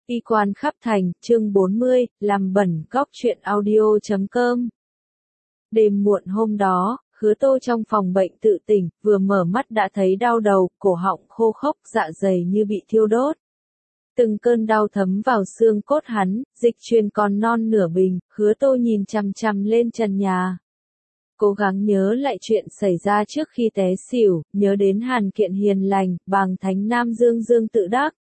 Y quan khắp thành, chương 40, làm bẩn góc truyện audio.com. Đêm muộn hôm đó, Hứa Tô trong phòng bệnh tự tỉnh, vừa mở mắt đã thấy đau đầu, cổ họng khô khốc, dạ dày như bị thiêu đốt. Từng cơn đau thấm vào xương cốt hắn, dịch truyền còn non nửa bình, Hứa Tô nhìn chằm chằm lên trần nhà. Cố gắng nhớ lại chuyện xảy ra trước khi té xỉu, nhớ đến Hàn Kiện hiền lành, bàng thánh nam dương dương tự đắc.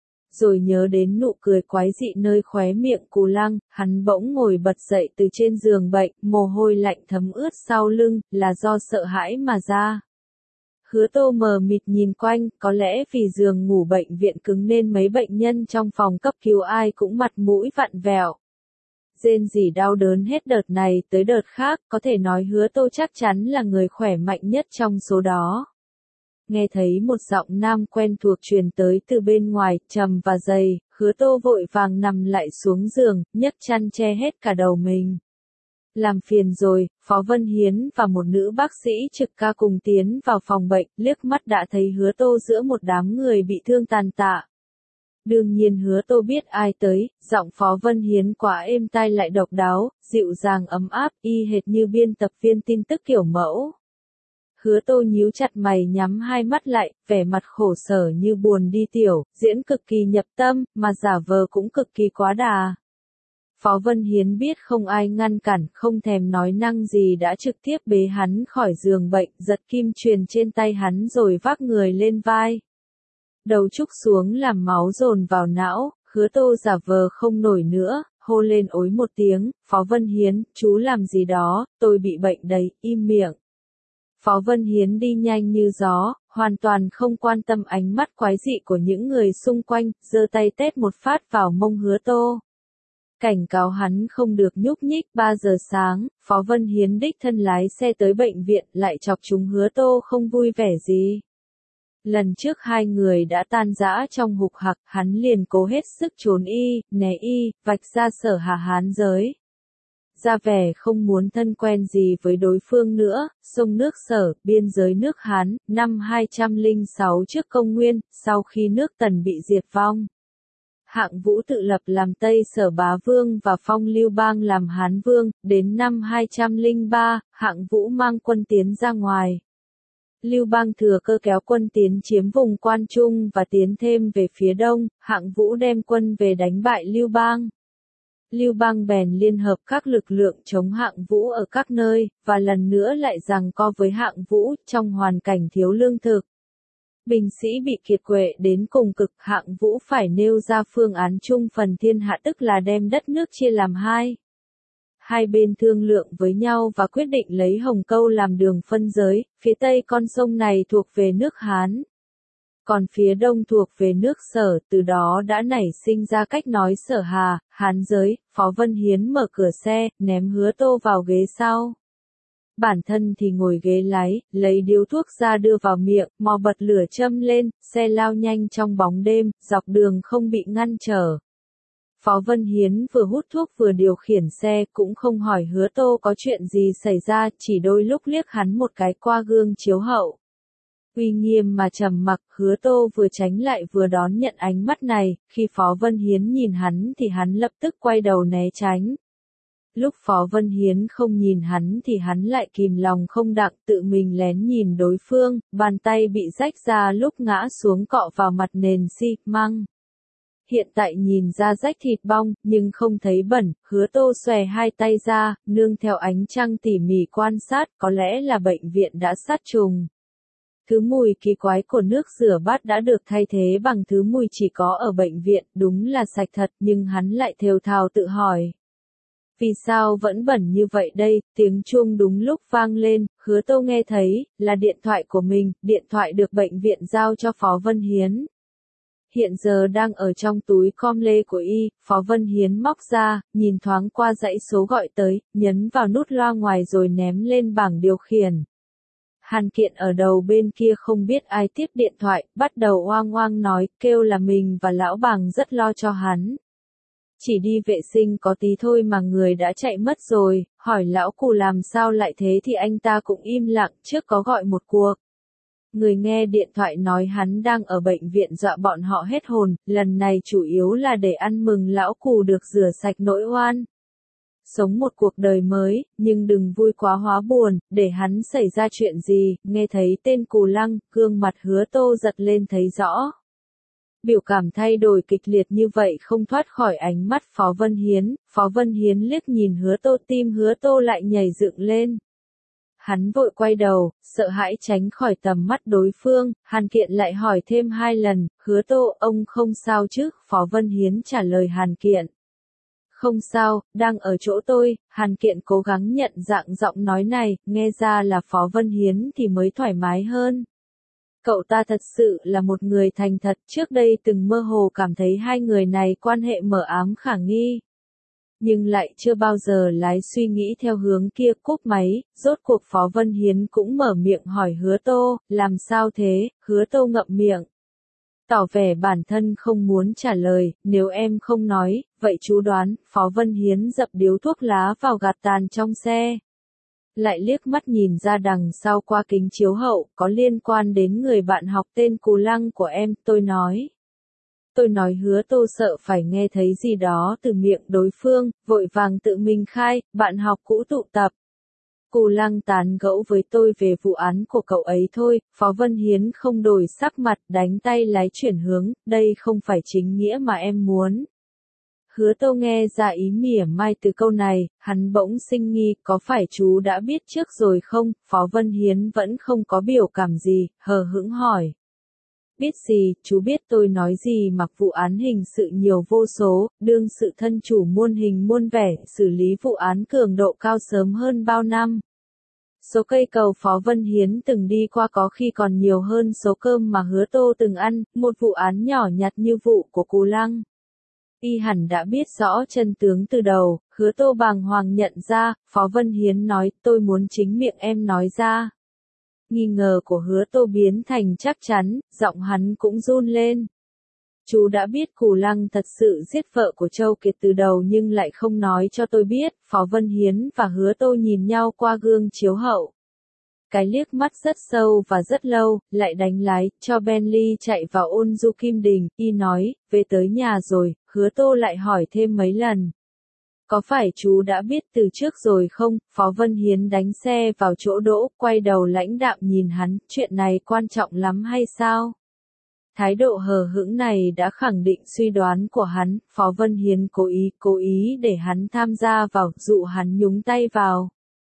Rồi nhớ đến nụ cười quái dị nơi khóe miệng Cù Lăng, hắn bỗng ngồi bật dậy từ trên giường bệnh, mồ hôi lạnh thấm ướt sau lưng, là do sợ hãi mà ra. Hứa Tô mờ mịt nhìn quanh, có lẽ vì giường ngủ bệnh viện cứng nên mấy bệnh nhân trong phòng cấp cứu ai cũng mặt mũi vặn vẹo. Rên rỉ đau đớn hết đợt này tới đợt khác, có thể nói Hứa Tô chắc chắn là người khỏe mạnh nhất trong số đó. Nghe thấy một giọng nam quen thuộc truyền tới từ bên ngoài, trầm và dày, Hứa Tô vội vàng nằm lại xuống giường, nhấc chăn che hết cả đầu mình. Làm phiền rồi, Phó Vân Hiến và một nữ bác sĩ trực ca cùng tiến vào phòng bệnh, liếc mắt đã thấy Hứa Tô giữa một đám người bị thương tàn tạ. Đương nhiên Hứa Tô biết ai tới, giọng Phó Vân Hiến quá êm tai lại độc đáo, dịu dàng ấm áp, y hệt như biên tập viên tin tức kiểu mẫu. Hứa Tô nhíu chặt mày nhắm hai mắt lại, vẻ mặt khổ sở như buồn đi tiểu, diễn cực kỳ nhập tâm, mà giả vờ cũng cực kỳ quá đà. Phó Vân Hiến biết không ai ngăn cản, không thèm nói năng gì đã trực tiếp bế hắn khỏi giường bệnh, giật kim truyền trên tay hắn rồi vác người lên vai. Đầu trúc xuống làm máu dồn vào não, Hứa Tô giả vờ không nổi nữa, hô lên ối một tiếng, Phó Vân Hiến, chú làm gì đó, tôi bị bệnh đấy, im miệng. Phó Vân Hiến đi nhanh như gió, hoàn toàn không quan tâm ánh mắt quái dị của những người xung quanh, giơ tay tét một phát vào mông Hứa Tô. Cảnh cáo hắn không được nhúc nhích. 3 giờ sáng, Phó Vân Hiến đích thân lái xe tới bệnh viện, lại chọc chúng Hứa Tô không vui vẻ gì. Lần trước hai người đã tan rã trong hục hặc, hắn liền cố hết sức trốn y, né y, vạch ra Sở Hà Hán giới. Ra vẻ không muốn thân quen gì với đối phương nữa, sông nước Sở, biên giới nước Hán, năm 206 trước công nguyên, sau khi nước Tần bị diệt vong. Hạng Vũ tự lập làm Tây Sở bá vương và phong Lưu Bang làm Hán vương, đến năm 203, Hạng Vũ mang quân tiến ra ngoài. Lưu Bang thừa cơ kéo quân tiến chiếm vùng Quan Trung và tiến thêm về phía đông, Hạng Vũ đem quân về đánh bại Lưu Bang. Lưu Bang bèn liên hợp các lực lượng chống Hạng Vũ ở các nơi, và lần nữa lại giằng co với Hạng Vũ, trong hoàn cảnh thiếu lương thực. Binh sĩ bị kiệt quệ đến cùng cực, Hạng Vũ phải nêu ra phương án chung phần thiên hạ, tức là đem đất nước chia làm hai. Hai bên thương lượng với nhau và quyết định lấy Hồng Câu làm đường phân giới, phía tây con sông này thuộc về nước Hán. Còn phía đông thuộc về nước Sở, từ đó đã nảy sinh ra cách nói Sở Hà, Hán giới. Phó Vân Hiến mở cửa xe, ném Hứa Tô vào ghế sau. Bản thân thì ngồi ghế lái, lấy điếu thuốc ra đưa vào miệng, mò bật lửa châm lên, xe lao nhanh trong bóng đêm, dọc đường không bị ngăn trở. Phó Vân Hiến vừa hút thuốc vừa điều khiển xe, cũng không hỏi Hứa Tô có chuyện gì xảy ra, chỉ đôi lúc liếc hắn một cái qua gương chiếu hậu. Uy nghiêm mà trầm mặc, Hứa Tô vừa tránh lại vừa đón nhận ánh mắt này, khi Phó Vân Hiến nhìn hắn thì hắn lập tức quay đầu né tránh. Lúc Phó Vân Hiến không nhìn hắn thì hắn lại kìm lòng không đặng tự mình lén nhìn đối phương, bàn tay bị rách ra lúc ngã xuống cọ vào mặt nền xi măng. Hiện tại nhìn ra rách thịt bong, nhưng không thấy bẩn, Hứa Tô xòe hai tay ra, nương theo ánh trăng tỉ mỉ quan sát, có lẽ là bệnh viện đã sát trùng. Thứ mùi kỳ quái của nước rửa bát đã được thay thế bằng thứ mùi chỉ có ở bệnh viện, đúng là sạch thật, nhưng hắn lại thều thào tự hỏi. Vì sao vẫn bẩn như vậy đây? Tiếng chuông đúng lúc vang lên, Hứa Tô nghe thấy, là điện thoại của mình, điện thoại được bệnh viện giao cho Phó Vân Hiến. Hiện giờ đang ở trong túi com lê của y, Phó Vân Hiến móc ra, nhìn thoáng qua dãy số gọi tới, nhấn vào nút loa ngoài rồi ném lên bảng điều khiển. Hàn Kiện ở đầu bên kia không biết ai tiếp điện thoại, bắt đầu oang oang nói, kêu là mình và lão Bàng rất lo cho hắn. Chỉ đi vệ sinh có tí thôi mà người đã chạy mất rồi, hỏi lão Cù làm sao lại thế thì anh ta cũng im lặng, trước có gọi một cuộc. Người nghe điện thoại nói hắn đang ở bệnh viện dọa bọn họ hết hồn, lần này chủ yếu là để ăn mừng lão Cù được rửa sạch nỗi oan. Sống một cuộc đời mới, nhưng đừng vui quá hóa buồn, để hắn xảy ra chuyện gì, nghe thấy tên Cù Lăng, gương mặt Hứa Tô giật lên thấy rõ. Biểu cảm thay đổi kịch liệt như vậy không thoát khỏi ánh mắt Phó Vân Hiến liếc nhìn Hứa Tô, tim Hứa Tô lại nhảy dựng lên. Hắn vội quay đầu, sợ hãi tránh khỏi tầm mắt đối phương, Hàn Kiện lại hỏi thêm 2 lần, Hứa Tô, ông không sao chứ, Phó Vân Hiến trả lời Hàn Kiện. Không sao, đang ở chỗ tôi, Hàn Kiện cố gắng nhận dạng giọng nói này, nghe ra là Phó Vân Hiến thì mới thoải mái hơn. Cậu ta thật sự là một người thành thật, trước đây từng mơ hồ cảm thấy hai người này quan hệ mờ ám khả nghi. Nhưng lại chưa bao giờ lái suy nghĩ theo hướng kia. Cúp máy, rốt cuộc Phó Vân Hiến cũng mở miệng hỏi Hứa Tô, làm sao thế, Hứa Tô ngậm miệng. Tỏ vẻ bản thân không muốn trả lời, nếu em không nói, vậy chú đoán, Phó Vân Hiến dập điếu thuốc lá vào gạt tàn trong xe. Lại liếc mắt nhìn ra đằng sau qua kính chiếu hậu, có liên quan đến người bạn học tên Cù Lăng của em, tôi nói. Hứa Tô sợ phải nghe thấy gì đó từ miệng đối phương, vội vàng tự mình khai, bạn học cũ tụ tập. Cù Lăng tán gẫu với tôi về vụ án của cậu ấy thôi, Phó Vân Hiến không đổi sắc mặt, đánh tay lái chuyển hướng, đây không phải chính nghĩa mà em muốn. Hứa Tô nghe ra ý mỉa mai từ câu này, hắn bỗng sinh nghi, có phải chú đã biết trước rồi không? Phó Vân Hiến vẫn không có biểu cảm gì, hờ hững hỏi. Biết gì, chú biết tôi nói gì, mặc vụ án hình sự nhiều vô số, đương sự thân chủ muôn hình muôn vẻ, xử lý vụ án cường độ cao sớm hơn bao năm. Số cây cầu Phó Vân Hiến từng đi qua có khi còn nhiều hơn số cơm mà Hứa Tô từng ăn, một vụ án nhỏ nhặt như vụ của Cù Lăng. Y hẳn đã biết rõ chân tướng từ đầu, Hứa Tô bàng hoàng nhận ra, Phó Vân Hiến nói, tôi muốn chính miệng em nói ra. Nghi ngờ của Hứa Tô biến thành chắc chắn, giọng hắn cũng run lên. Chú đã biết Cù Lăng thật sự giết vợ của Châu Kiệt từ đầu nhưng lại không nói cho tôi biết. Phó Vân Hiến và Hứa Tô nhìn nhau qua gương chiếu hậu. Cái liếc mắt rất sâu và rất lâu, lại đánh lái, cho Bentley chạy vào ôn du Kim Đình. Y nói, về tới nhà rồi, Hứa Tô lại hỏi thêm mấy lần. Có phải chú đã biết từ trước rồi không? Phó Vân Hiến đánh xe vào chỗ đỗ, quay đầu lãnh đạm nhìn hắn, chuyện này quan trọng lắm hay sao? Thái độ hờ hững này đã khẳng định suy đoán của hắn, Phó Vân Hiến cố ý để hắn tham gia vào, dụ hắn nhúng tay vào.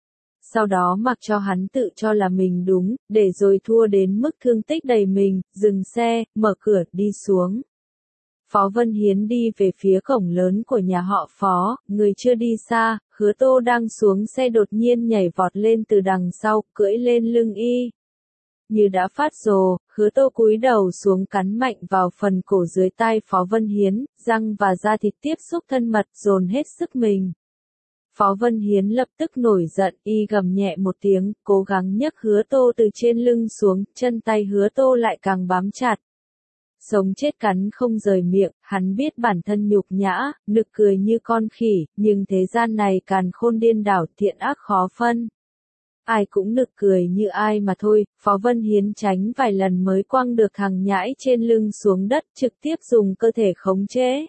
Sau đó mặc cho hắn tự cho là mình đúng, để rồi thua đến mức thương tích đầy mình, dừng xe, mở cửa, đi xuống. Phó Vân Hiến đi về phía cổng lớn của nhà họ Phó, người chưa đi xa, Hứa Tô đang xuống xe đột nhiên nhảy vọt lên từ đằng sau, cưỡi lên lưng y. Như đã phát rồ, Hứa Tô cúi đầu xuống cắn mạnh vào phần cổ dưới tai Phó Vân Hiến, răng và da thịt tiếp xúc thân mật dồn hết sức mình. Phó Vân Hiến lập tức nổi giận, y gầm nhẹ một tiếng, cố gắng nhấc Hứa Tô từ trên lưng xuống, chân tay Hứa Tô lại càng bám chặt. Sống chết cắn không rời miệng, hắn biết bản thân nhục nhã, nực cười như con khỉ, nhưng thế gian này càn khôn điên đảo, thiện ác khó phân. Ai cũng nực cười như ai mà thôi. Phó Vân Hiến tránh vài lần mới quăng được thằng nhãi trên lưng xuống đất, trực tiếp dùng cơ thể khống chế.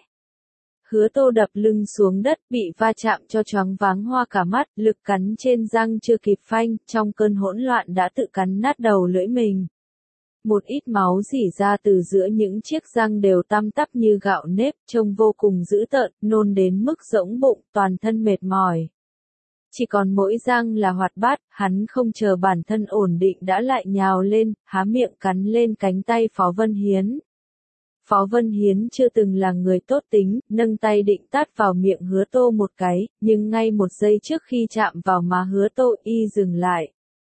Hứa Tô đập lưng xuống đất, bị va chạm cho choáng váng hoa cả mắt, lực cắn trên răng chưa kịp phanh, trong cơn hỗn loạn đã tự cắn nát đầu lưỡi mình. Một ít máu rỉ ra từ giữa những chiếc răng đều tăm tắp như gạo nếp, trông vô cùng dữ tợn, nôn đến mức rỗng bụng, toàn thân mệt mỏi. Chỉ còn mỗi răng là hoạt bát, hắn không chờ bản thân ổn định đã lại nhào lên, há miệng cắn lên cánh tay Phó Vân Hiến. Phó Vân Hiến chưa từng là người tốt tính, nâng tay định tát vào miệng Hứa Tô một cái, nhưng ngay một giây trước khi chạm vào má Hứa Tô y dừng lại.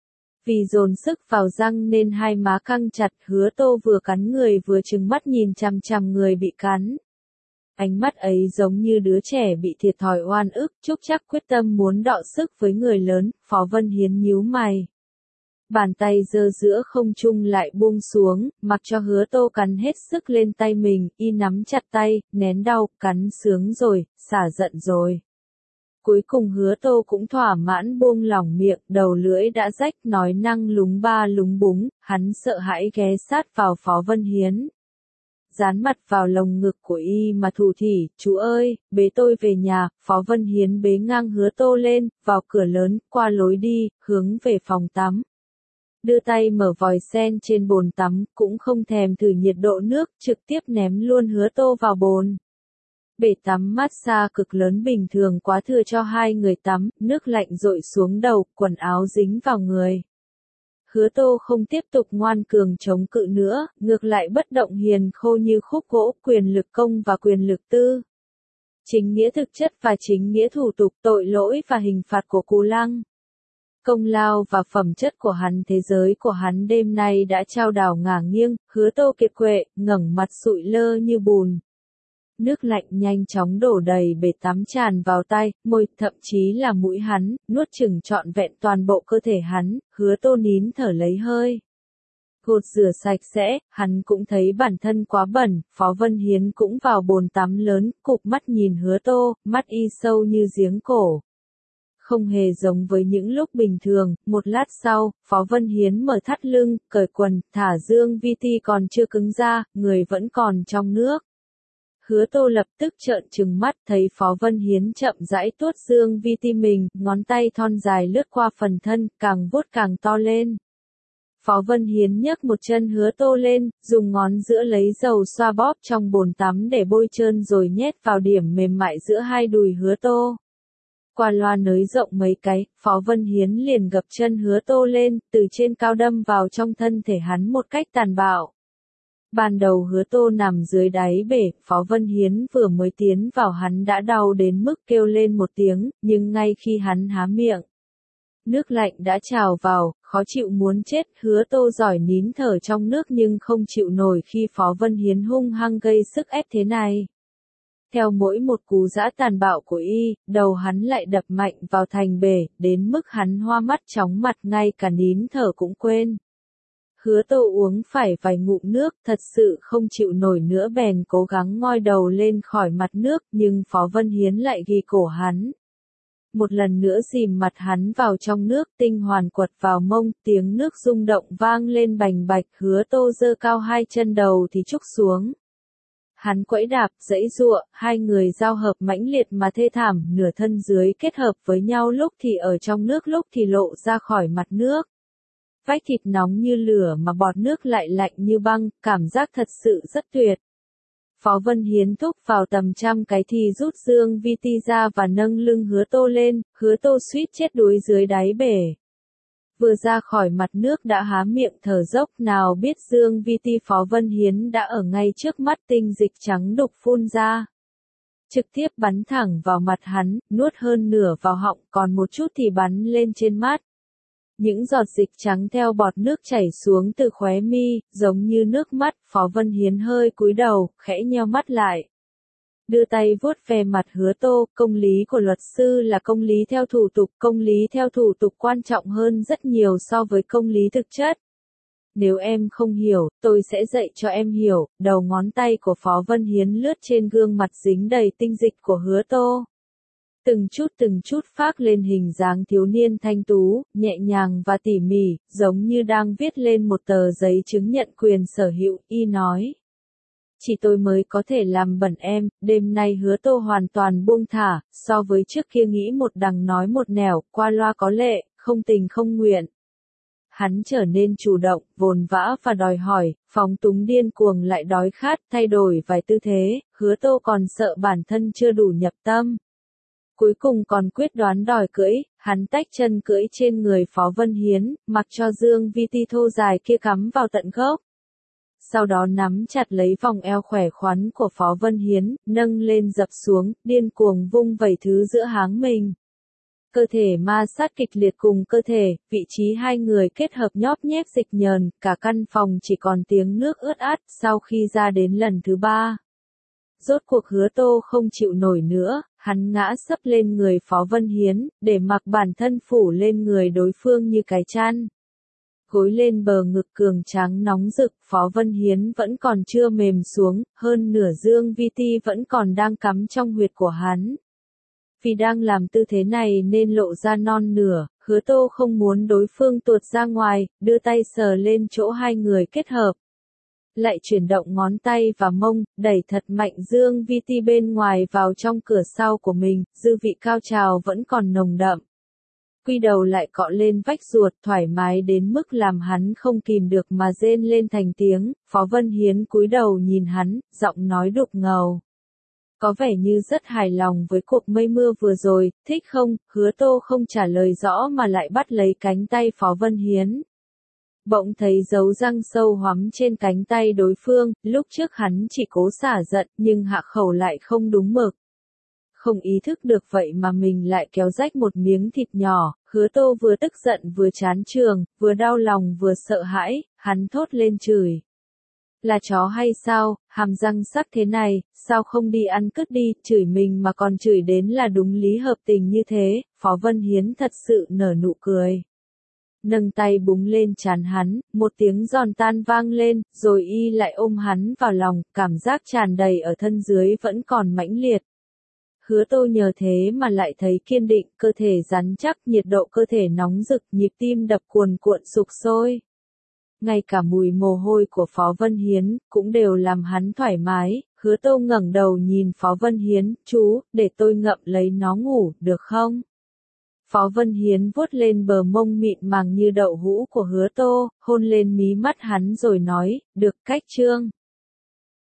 Vì dồn sức vào răng nên hai má căng chặt, Hứa Tô vừa cắn người vừa trừng mắt nhìn chằm chằm người bị cắn. Ánh mắt ấy giống như đứa trẻ bị thiệt thòi oan ức, Trúc Trắc quyết tâm muốn đọ sức với người lớn. Phó Vân Hiến nhíu mày. Bàn tay giơ giữa không trung lại buông xuống, mặc cho Hứa Tô cắn hết sức lên tay mình, y nắm chặt tay, nén đau, cắn sướng rồi, xả giận rồi. Cuối cùng Hứa Tô cũng thỏa mãn buông lỏng miệng, đầu lưỡi đã rách nói năng lúng ba lúng búng, hắn sợ hãi ghé sát vào Phó Vân Hiến. Dán mặt vào lồng ngực của y mà thủ thỉ, chú ơi, bế tôi về nhà. Phó Vân Hiến bế ngang Hứa Tô lên, vào cửa lớn, qua lối đi, hướng về phòng tắm. Đưa tay mở vòi sen trên bồn tắm, cũng không thèm thử nhiệt độ nước, trực tiếp ném luôn Hứa Tô vào bồn. Bể tắm massage cực lớn bình thường quá thừa cho hai người tắm, nước lạnh dội xuống đầu, quần áo dính vào người. Hứa Tô không tiếp tục ngoan cường chống cự nữa, ngược lại bất động hiền khô như khúc gỗ, quyền lực công và quyền lực tư. Chính nghĩa thực chất và chính nghĩa thủ tục, tội lỗi và hình phạt của Cù Lăng. Công lao và phẩm chất của hắn, thế giới của hắn đêm nay đã trao đảo ngả nghiêng. Hứa Tô kiệt quệ, ngẩng mặt sụi lơ như bùn. Nước lạnh nhanh chóng đổ đầy bể tắm tràn vào tay, môi, thậm chí là mũi hắn, nuốt chửng trọn vẹn toàn bộ cơ thể hắn. Hứa Tô nín thở lấy hơi. Gột rửa sạch sẽ, hắn cũng thấy bản thân quá bẩn. Phó Vân Hiến cũng vào bồn tắm lớn, cụp mắt nhìn Hứa Tô, mắt y sâu như giếng cổ. Không hề giống với những lúc bình thường. Một lát sau, Phó Vân Hiến mở thắt lưng, cởi quần, thả Dương Vi Ti còn chưa cứng ra, người vẫn còn trong nước. Hứa Tô lập tức trợn trừng mắt, thấy Phó Vân Hiến chậm rãi tuốt Dương Vi Ti mình, ngón tay thon dài lướt qua phần thân, càng vuốt càng to lên. Phó Vân Hiến nhấc một chân Hứa Tô lên, dùng ngón giữa lấy dầu xoa bóp trong bồn tắm để bôi trơn rồi nhét vào điểm mềm mại giữa hai đùi Hứa Tô. Qua loa nới rộng mấy cái, Phó Vân Hiến liền gập chân Hứa Tô lên, từ trên cao đâm vào trong thân thể hắn một cách tàn bạo. Ban đầu Hứa Tô nằm dưới đáy bể, Phó Vân Hiến vừa mới tiến vào hắn đã đau đến mức kêu lên một tiếng, nhưng ngay khi hắn há miệng, nước lạnh đã trào vào, khó chịu muốn chết. Hứa Tô giỏi nín thở trong nước nhưng không chịu nổi khi Phó Vân Hiến hung hăng gây sức ép thế này. Theo mỗi một cú giã tàn bạo của y, đầu hắn lại đập mạnh vào thành bể, đến mức hắn hoa mắt chóng mặt, ngay cả nín thở cũng quên. Hứa Tô uống phải vài ngụm nước, thật sự không chịu nổi nữa bèn cố gắng ngoi đầu lên khỏi mặt nước, nhưng Phó Vân Hiến lại ghi cổ hắn. Một lần nữa dìm mặt hắn vào trong nước, tinh hoàn quật vào mông, tiếng nước rung động vang lên bành bạch. Hứa Tô giơ cao hai chân đầu thì trúc xuống. Hắn quẫy đạp, giãy giụa, hai người giao hợp mãnh liệt mà thê thảm, nửa thân dưới kết hợp với nhau, lúc thì ở trong nước lúc thì lộ ra khỏi mặt nước. Vách thịt nóng như lửa mà bọt nước lại lạnh như băng, cảm giác thật sự rất tuyệt. Phó Vân Hiến thúc vào tầm trăm cái thì rút Dương Vi Ti ra và nâng lưng Hứa Tô lên, Hứa Tô suýt chết đuối dưới đáy bể. Vừa ra khỏi mặt nước đã há miệng thở dốc, nào biết Dương Vi Ti Phó Vân Hiến đã ở ngay trước mắt, tinh dịch trắng đục phun ra. Trực tiếp bắn thẳng vào mặt hắn, nuốt hơn nửa vào họng, còn một chút thì bắn lên trên mắt. Những giọt dịch trắng theo bọt nước chảy xuống từ khóe mi, giống như nước mắt. Phó Vân Hiến hơi cúi đầu, khẽ nheo mắt lại. Đưa tay vuốt ve mặt Hứa Tô, công lý của luật sư là công lý theo thủ tục, công lý theo thủ tục quan trọng hơn rất nhiều so với công lý thực chất. Nếu em không hiểu, tôi sẽ dạy cho em hiểu. Đầu ngón tay của Phó Vân Hiến lướt trên gương mặt dính đầy tinh dịch của Hứa Tô. Từng chút phác lên hình dáng thiếu niên thanh tú, nhẹ nhàng và tỉ mỉ, giống như đang viết lên một tờ giấy chứng nhận quyền sở hữu. Y nói, chỉ tôi mới có thể làm bẩn em. Đêm nay Hứa Tô hoàn toàn buông thả, so với trước kia nghĩ một đằng nói một nẻo, qua loa có lệ, không tình không nguyện. Hắn trở nên chủ động, vồn vã và đòi hỏi, phóng túng điên cuồng lại đói khát, thay đổi vài tư thế. Hứa Tô còn sợ bản thân chưa đủ nhập tâm. Cuối cùng còn quyết đoán đòi cưỡi, hắn tách chân cưỡi trên người Phó Vân Hiến, mặc cho Dương Vi Ti thô dài kia cắm vào tận gốc. Sau đó nắm chặt lấy vòng eo khỏe khoắn của Phó Vân Hiến, nâng lên dập xuống, điên cuồng vung vẩy thứ giữa háng mình. Cơ thể ma sát kịch liệt cùng cơ thể, vị trí hai người kết hợp nhóp nhép dịch nhờn, cả căn phòng chỉ còn tiếng nước ướt át. Sau khi ra đến lần thứ ba, rốt cuộc Hứa Tô không chịu nổi nữa, hắn ngã sấp lên người Phó Vân Hiến, để mặc bản thân phủ lên người đối phương như cái chăn. Gối lên bờ ngực cường tráng nóng rực, Phó Vân Hiến vẫn còn chưa mềm xuống, hơn nửa Dương Vi Ti vẫn còn đang cắm trong huyệt của hắn. Vì đang làm tư thế này nên lộ ra non nửa, Hứa Tô không muốn đối phương tuột ra ngoài, đưa tay sờ lên chỗ hai người kết hợp. Lại chuyển động ngón tay và mông, đẩy thật mạnh dương vi ti bên ngoài vào trong cửa sau của mình, dư vị cao trào vẫn còn nồng đậm. Quy đầu lại cọ lên vách ruột, thoải mái đến mức làm hắn không kìm được mà rên lên thành tiếng. Phó Vân Hiến cúi đầu nhìn hắn, giọng nói đục ngầu. Có vẻ như rất hài lòng với cuộc mây mưa vừa rồi, thích không? Hứa Tô không trả lời rõ mà lại bắt lấy cánh tay Phó Vân Hiến. Bỗng thấy dấu răng sâu hoắm trên cánh tay đối phương, lúc trước hắn chỉ cố xả giận nhưng hạ khẩu lại không đúng mực. Không ý thức được vậy mà mình lại kéo rách một miếng thịt nhỏ, Hứa Tô vừa tức giận vừa chán trường, vừa đau lòng vừa sợ hãi, hắn thốt lên chửi. Là chó hay sao, hàm răng sắc thế này, sao không đi ăn cứt đi, chửi mình mà còn chửi đến là đúng lý hợp tình như thế, Phó Vân Hiến thật sự nở nụ cười. Nâng tay búng lên trán hắn, một tiếng giòn tan vang lên, rồi y lại ôm hắn vào lòng, cảm giác tràn đầy ở thân dưới vẫn còn mãnh liệt. Hứa Tô nhờ thế mà lại thấy kiên định, cơ thể rắn chắc, nhiệt độ cơ thể nóng rực, nhịp tim đập cuồn cuộn sục sôi. Ngay cả mùi mồ hôi của Phó Vân Hiến, cũng đều làm hắn thoải mái. Hứa Tô ngẩng đầu nhìn Phó Vân Hiến, chú, để tôi ngậm lấy nó ngủ, được không? Phó Vân Hiến vuốt lên bờ mông mịn màng như đậu hũ của Hứa Tô, hôn lên mí mắt hắn rồi nói, được cách Trương.